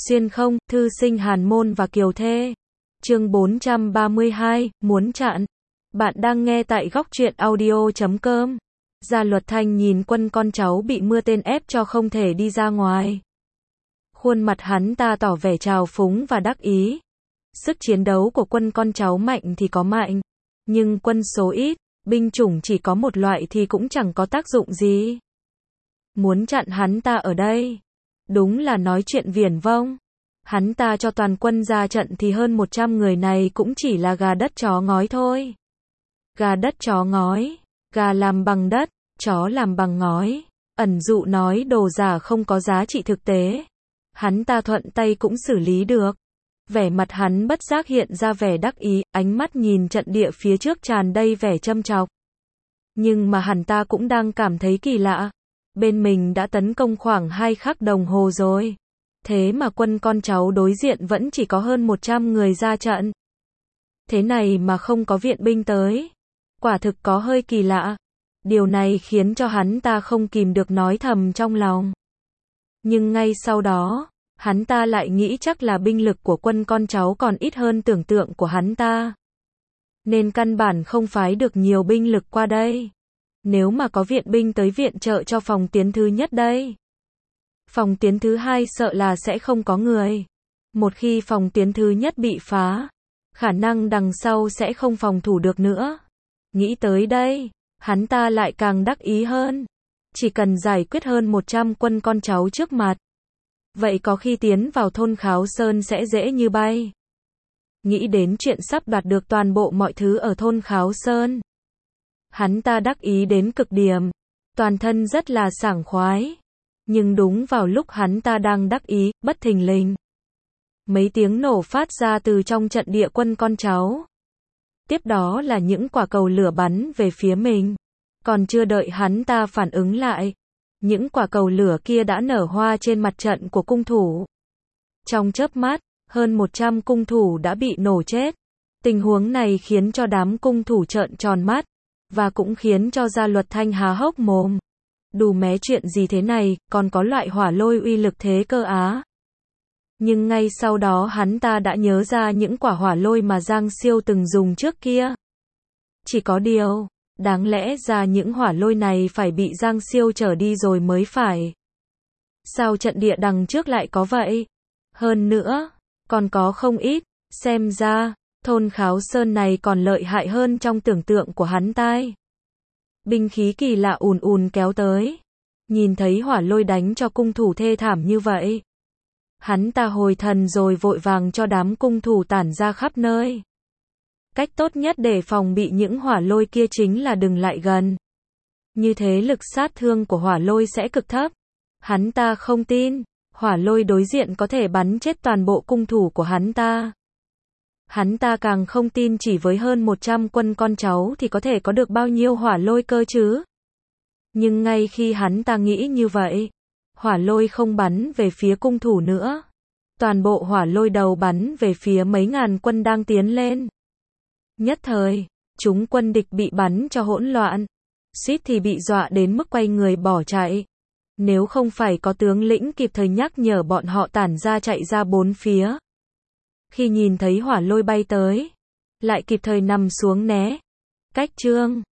Xuyên không, thư sinh Hàn Môn và Kiều Thê. Chương 432, muốn chặn. Bạn đang nghe tại góc truyện audio.com. Gia Luật Thanh nhìn Quân con cháu bị mưa tên ép cho không thể đi ra ngoài. Khuôn mặt hắn ta tỏ vẻ trào phúng và đắc ý. Sức chiến đấu của Quân con cháu mạnh thì có mạnh, nhưng quân số ít, binh chủng chỉ có một loại thì cũng chẳng có tác dụng gì. Muốn chặn hắn ta ở đây, đúng là nói chuyện viển vông. Hắn ta cho toàn quân ra trận thì hơn 100 người này cũng chỉ là gà đất chó ngói thôi. Gà đất chó ngói, gà làm bằng đất, chó làm bằng ngói. Ẩn dụ nói đồ giả không có giá trị thực tế. Hắn ta thuận tay cũng xử lý được. Vẻ mặt hắn bất giác hiện ra vẻ đắc ý, ánh mắt nhìn trận địa phía trước tràn đầy vẻ châm chọc. Nhưng mà hắn ta cũng đang cảm thấy kỳ lạ. Bên mình đã tấn công khoảng 2 khắc đồng hồ rồi. Thế mà Quân con cháu đối diện vẫn chỉ có hơn 100 người ra trận. Thế này mà không có viện binh tới. Quả thực có hơi kỳ lạ. Điều này khiến cho hắn ta không kìm được nói thầm trong lòng. Nhưng ngay sau đó, hắn ta lại nghĩ chắc là binh lực của Quân con cháu còn ít hơn tưởng tượng của hắn ta. Nên căn bản không phái được nhiều binh lực qua đây. Nếu mà có viện binh tới viện trợ cho phòng tuyến thứ nhất đây. Phòng tuyến thứ hai sợ là sẽ không có người. Một khi phòng tuyến thứ nhất bị phá, khả năng đằng sau sẽ không phòng thủ được nữa. Nghĩ tới đây, hắn ta lại càng đắc ý hơn. Chỉ cần giải quyết hơn 100 quân con cháu trước mặt. Vậy có khi tiến vào thôn Kháo Sơn sẽ dễ như bay. Nghĩ đến chuyện sắp đoạt được toàn bộ mọi thứ ở thôn Kháo Sơn. Hắn ta đắc ý đến cực điểm. Toàn thân rất là sảng khoái. Nhưng đúng vào lúc hắn ta đang đắc ý, bất thình lình. Mấy tiếng nổ phát ra từ trong trận địa Quân con cháu. Tiếp đó là những quả cầu lửa bắn về phía mình. Còn chưa đợi hắn ta phản ứng lại. Những quả cầu lửa kia đã nở hoa trên mặt trận của cung thủ. Trong chớp mắt, hơn 100 cung thủ đã bị nổ chết. Tình huống này khiến cho đám cung thủ trợn tròn mắt. Và cũng khiến cho Gia Luật Thanh há hốc mồm. Đù mé chuyện gì thế này, còn có loại hỏa lôi uy lực thế cơ á. Nhưng ngay sau đó hắn ta đã nhớ ra những quả hỏa lôi mà Giang Siêu từng dùng trước kia. Chỉ có điều, đáng lẽ ra những hỏa lôi này phải bị Giang Siêu trở đi rồi mới phải. Sao trận địa đằng trước lại có vậy? Hơn nữa, còn có không ít, xem ra, thôn Kháo Sơn này còn lợi hại hơn trong tưởng tượng của hắn tai. Binh khí kỳ lạ ùn ùn kéo tới. Nhìn thấy hỏa lôi đánh cho cung thủ thê thảm như vậy. Hắn ta hồi thần rồi vội vàng cho đám cung thủ tản ra khắp nơi. Cách tốt nhất để phòng bị những hỏa lôi kia chính là đừng lại gần. Như thế lực sát thương của hỏa lôi sẽ cực thấp. Hắn ta không tin, hỏa lôi đối diện có thể bắn chết toàn bộ cung thủ của hắn ta. Hắn ta càng không tin chỉ với hơn 100 quân con cháu thì có thể có được bao nhiêu hỏa lôi cơ chứ. Nhưng ngay khi hắn ta nghĩ như vậy, hỏa lôi không bắn về phía cung thủ nữa. Toàn bộ hỏa lôi đầu bắn về phía mấy ngàn quân đang tiến lên. Nhất thời, chúng quân địch bị bắn cho hỗn loạn. Suýt thì bị dọa đến mức quay người bỏ chạy. Nếu không phải có tướng lĩnh kịp thời nhắc nhở bọn họ tản ra chạy ra bốn phía. Khi nhìn thấy hỏa lôi bay tới, lại kịp thời nằm xuống né. Cách chương